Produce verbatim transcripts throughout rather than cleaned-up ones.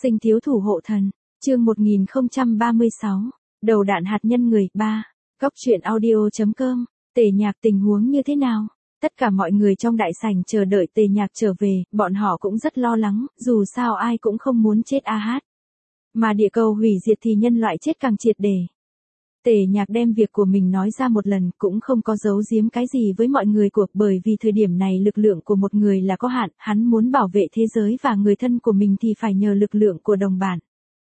Sinh thiếu thủ hộ thần, chương một nghìn không trăm ba mươi sáu, đầu đạn hạt nhân người, ba, Góc truyện audio.com, Tề Nhạc tình huống như thế nào? Tất cả mọi người trong đại sảnh chờ đợi Tề Nhạc trở về, bọn họ cũng rất lo lắng, dù sao ai cũng không muốn chết a hát. Mà địa cầu hủy diệt thì nhân loại chết càng triệt để. Tề Nhạc đem việc của mình nói ra một lần, cũng không có giấu giếm cái gì với mọi người cuộc, bởi vì thời điểm này lực lượng của một người là có hạn, hắn muốn bảo vệ thế giới và người thân của mình thì phải nhờ lực lượng của đồng bạn.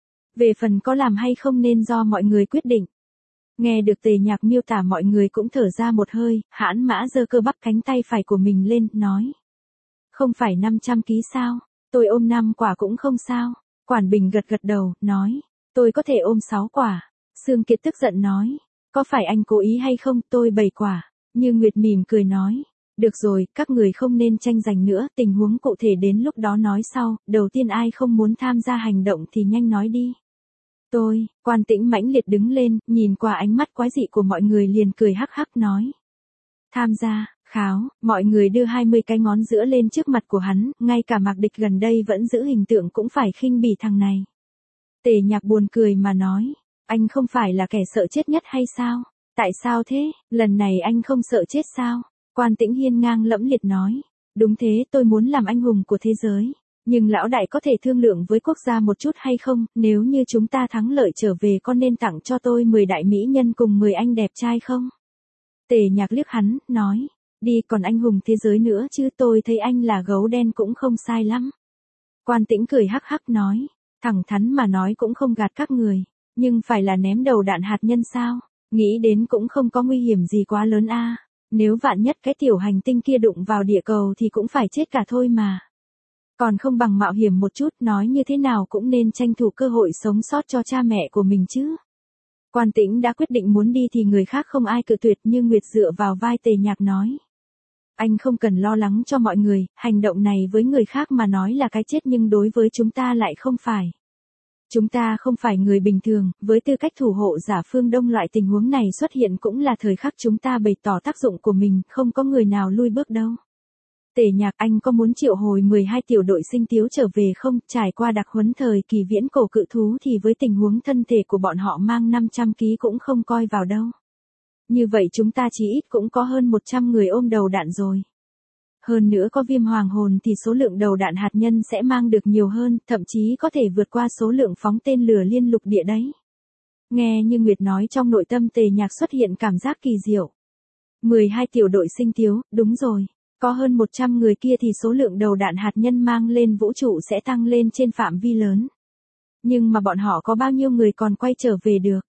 Về phần có làm hay không nên do mọi người quyết định. Nghe được Tề Nhạc miêu tả, mọi người cũng thở ra một hơi, Hãn Mã giơ cơ bắp cánh tay phải của mình lên, nói. Không phải năm trăm ký sao, tôi ôm năm quả cũng không sao. Quản Bình gật gật đầu, nói. Tôi có thể ôm sáu quả. Sương Kiệt tức giận nói. Có phải anh cố ý hay không, tôi bảy quả. Như Nguyệt mỉm cười nói. Được rồi, các người không nên tranh giành nữa, tình huống cụ thể đến lúc đó nói sau, đầu tiên ai không muốn tham gia hành động thì nhanh nói đi. Tôi, Quan Tĩnh mãnh liệt đứng lên, nhìn qua ánh mắt quái dị của mọi người liền cười hắc hắc nói. Tham gia, kháo, mọi người đưa hai mươi cái ngón giữa lên trước mặt của hắn, ngay cả Mạc Địch gần đây vẫn giữ hình tượng cũng phải khinh bỉ thằng này. Tề Nhạc buồn cười mà nói, anh không phải là kẻ sợ chết nhất hay sao? Tại sao thế, lần này anh không sợ chết sao? Quan Tĩnh hiên ngang lẫm liệt nói, đúng thế, tôi muốn làm anh hùng của thế giới. Nhưng lão đại có thể thương lượng với quốc gia một chút hay không, nếu như chúng ta thắng lợi trở về có nên tặng cho tôi mười đại mỹ nhân cùng mười anh đẹp trai không? Tề Nhạc liếc hắn, nói, đi còn anh hùng thế giới nữa chứ, tôi thấy anh là gấu đen cũng không sai lắm. Quan Tĩnh cười hắc hắc nói, thẳng thắn mà nói cũng không gạt các người, nhưng phải là ném đầu đạn hạt nhân sao, nghĩ đến cũng không có nguy hiểm gì quá lớn a. Nếu vạn nhất cái tiểu hành tinh kia đụng vào địa cầu thì cũng phải chết cả thôi mà. Còn không bằng mạo hiểm một chút, nói như thế nào cũng nên tranh thủ cơ hội sống sót cho cha mẹ của mình chứ. Quan Tĩnh đã quyết định muốn đi thì người khác không ai cự tuyệt, nhưng Nguyệt dựa vào vai Tề Nhạc nói. Anh không cần lo lắng cho mọi người, hành động này với người khác mà nói là cái chết nhưng đối với chúng ta lại không phải. Chúng ta không phải người bình thường, với tư cách thủ hộ giả phương Đông, loại tình huống này xuất hiện cũng là thời khắc chúng ta bày tỏ tác dụng của mình, không có người nào lui bước đâu. Tề Nhạc, anh có muốn triệu hồi mười hai tiểu đội sinh tiếu trở về không? Trải qua đặc huấn thời kỳ viễn cổ cự thú thì với tình huống thân thể của bọn họ mang năm trăm ký cũng không coi vào đâu. Như vậy chúng ta chỉ ít cũng có hơn một trăm người ôm đầu đạn rồi. Hơn nữa có viêm hoàng hồn thì số lượng đầu đạn hạt nhân sẽ mang được nhiều hơn, thậm chí có thể vượt qua số lượng phóng tên lửa liên lục địa đấy. Nghe như Nguyệt nói, trong nội tâm Tề Nhạc xuất hiện cảm giác kỳ diệu. mười hai tiểu đội sinh tiếu, đúng rồi. Có hơn một trăm người kia thì số lượng đầu đạn hạt nhân mang lên vũ trụ sẽ tăng lên trên phạm vi lớn. Nhưng mà bọn họ có bao nhiêu người còn quay trở về được?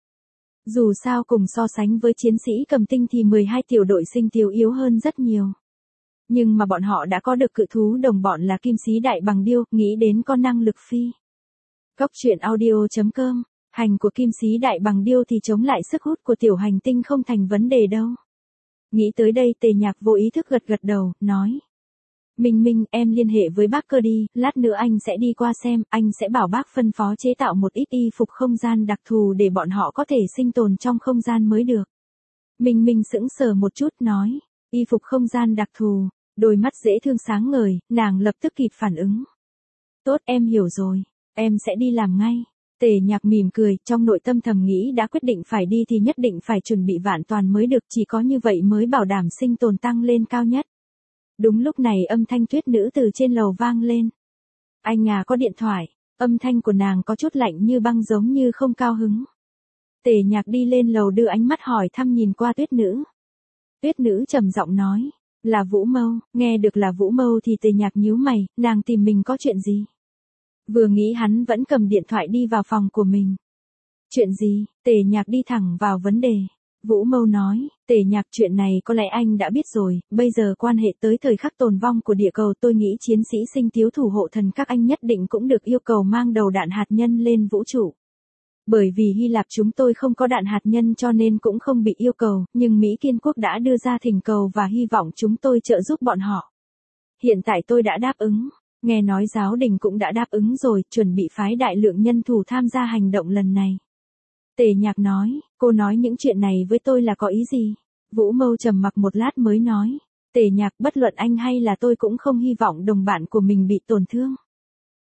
Dù sao cùng so sánh với chiến sĩ cầm tinh thì mười hai tiểu đội sinh tiếu yếu hơn rất nhiều. Nhưng mà bọn họ đã có được cự thú đồng bọn là kim sĩ đại bằng điêu, nghĩ đến có năng lực phi. Góc truyện audio.com, hành của kim sĩ đại bằng điêu thì chống lại sức hút của tiểu hành tinh không thành vấn đề đâu. Nghĩ tới đây Tề Nhạc vô ý thức gật gật đầu, nói. Minh Minh, em liên hệ với bác Cơ đi, lát nữa anh sẽ đi qua xem, anh sẽ bảo bác phân phó chế tạo một ít y phục không gian đặc thù để bọn họ có thể sinh tồn trong không gian mới được. Minh Minh sững sờ một chút, nói, y phục không gian đặc thù, đôi mắt dễ thương sáng ngời, nàng lập tức kịp phản ứng. Tốt, em hiểu rồi, em sẽ đi làm ngay. Tề Nhạc mỉm cười, trong nội tâm thầm nghĩ đã quyết định phải đi thì nhất định phải chuẩn bị vạn toàn mới được, chỉ có như vậy mới bảo đảm sinh tồn tăng lên cao nhất. Đúng lúc này âm thanh Tuyết Nữ từ trên lầu vang lên. Anh à, có điện thoại, âm thanh của nàng có chút lạnh như băng, giống như không cao hứng. Tề Nhạc đi lên lầu đưa ánh mắt hỏi thăm nhìn qua Tuyết Nữ. Tuyết Nữ trầm giọng nói, là Vũ Mâu. Nghe được là Vũ Mâu thì Tề Nhạc nhíu mày, nàng tìm mình có chuyện gì? Vừa nghĩ hắn vẫn cầm điện thoại đi vào phòng của mình. Chuyện gì? Tề Nhạc đi thẳng vào vấn đề. Vũ Mâu nói, Tề Nhạc, chuyện này có lẽ anh đã biết rồi, bây giờ quan hệ tới thời khắc tồn vong của địa cầu, tôi nghĩ chiến sĩ sinh tiếu thủ hộ thần các anh nhất định cũng được yêu cầu mang đầu đạn hạt nhân lên vũ trụ. Bởi vì Hy Lạp chúng tôi không có đạn hạt nhân cho nên cũng không bị yêu cầu, nhưng Mỹ Kiên Quốc đã đưa ra thỉnh cầu và hy vọng chúng tôi trợ giúp bọn họ. Hiện tại tôi đã đáp ứng. Nghe nói giáo đình cũng đã đáp ứng rồi, chuẩn bị phái đại lượng nhân thủ tham gia hành động lần này. Tề Nhạc nói, cô nói những chuyện này với tôi là có ý gì? Vũ Mâu trầm mặc một lát mới nói, Tề Nhạc, bất luận anh hay là tôi cũng không hy vọng đồng bạn của mình bị tổn thương.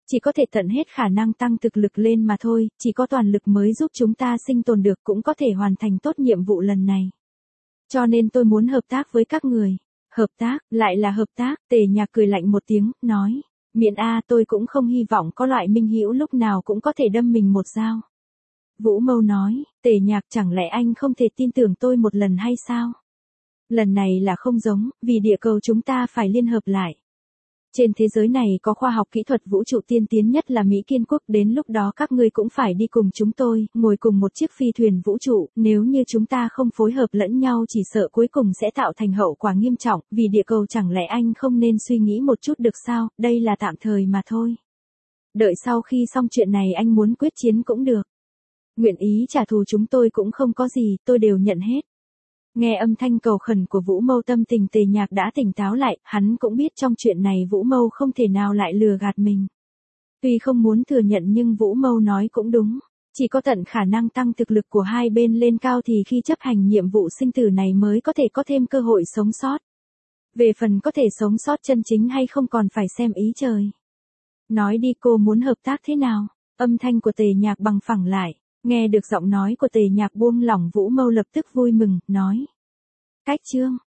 Chỉ có thể tận hết khả năng tăng thực lực lên mà thôi, chỉ có toàn lực mới giúp chúng ta sinh tồn được cũng có thể hoàn thành tốt nhiệm vụ lần này. Cho nên tôi muốn hợp tác với các người. Hợp tác, lại là hợp tác, Tề Nhạc cười lạnh một tiếng, nói. Miễn a tôi cũng không hy vọng có loại minh hữu lúc nào cũng có thể đâm mình một dao. Vũ Mâu nói, Tề Nhạc chẳng lẽ anh không thể tin tưởng tôi một lần hay sao? Lần này là không giống, vì địa cầu chúng ta phải liên hợp lại. Trên thế giới này có khoa học kỹ thuật vũ trụ tiên tiến nhất là Mỹ Kiên Quốc, đến lúc đó các ngươi cũng phải đi cùng chúng tôi, ngồi cùng một chiếc phi thuyền vũ trụ, nếu như chúng ta không phối hợp lẫn nhau chỉ sợ cuối cùng sẽ tạo thành hậu quả nghiêm trọng, vì địa cầu chẳng lẽ anh không nên suy nghĩ một chút được sao, đây là tạm thời mà thôi. Đợi sau khi xong chuyện này anh muốn quyết chiến cũng được. Nguyện ý trả thù chúng tôi cũng không có gì, tôi đều nhận hết. Nghe âm thanh cầu khẩn của Vũ Mâu tâm tình Tề Nhạc đã tỉnh táo lại, hắn cũng biết trong chuyện này Vũ Mâu không thể nào lại lừa gạt mình. Tuy không muốn thừa nhận nhưng Vũ Mâu nói cũng đúng, chỉ có tận khả năng tăng thực lực của hai bên lên cao thì khi chấp hành nhiệm vụ sinh tử này mới có thể có thêm cơ hội sống sót. Về phần có thể sống sót chân chính hay không còn phải xem ý trời. Nói đi cô muốn hợp tác thế nào? Âm thanh của Tề Nhạc bằng phẳng lại. Nghe được giọng nói của Tề Nhạc buông lỏng Vũ Mâu lập tức vui mừng, nói. Cách chương,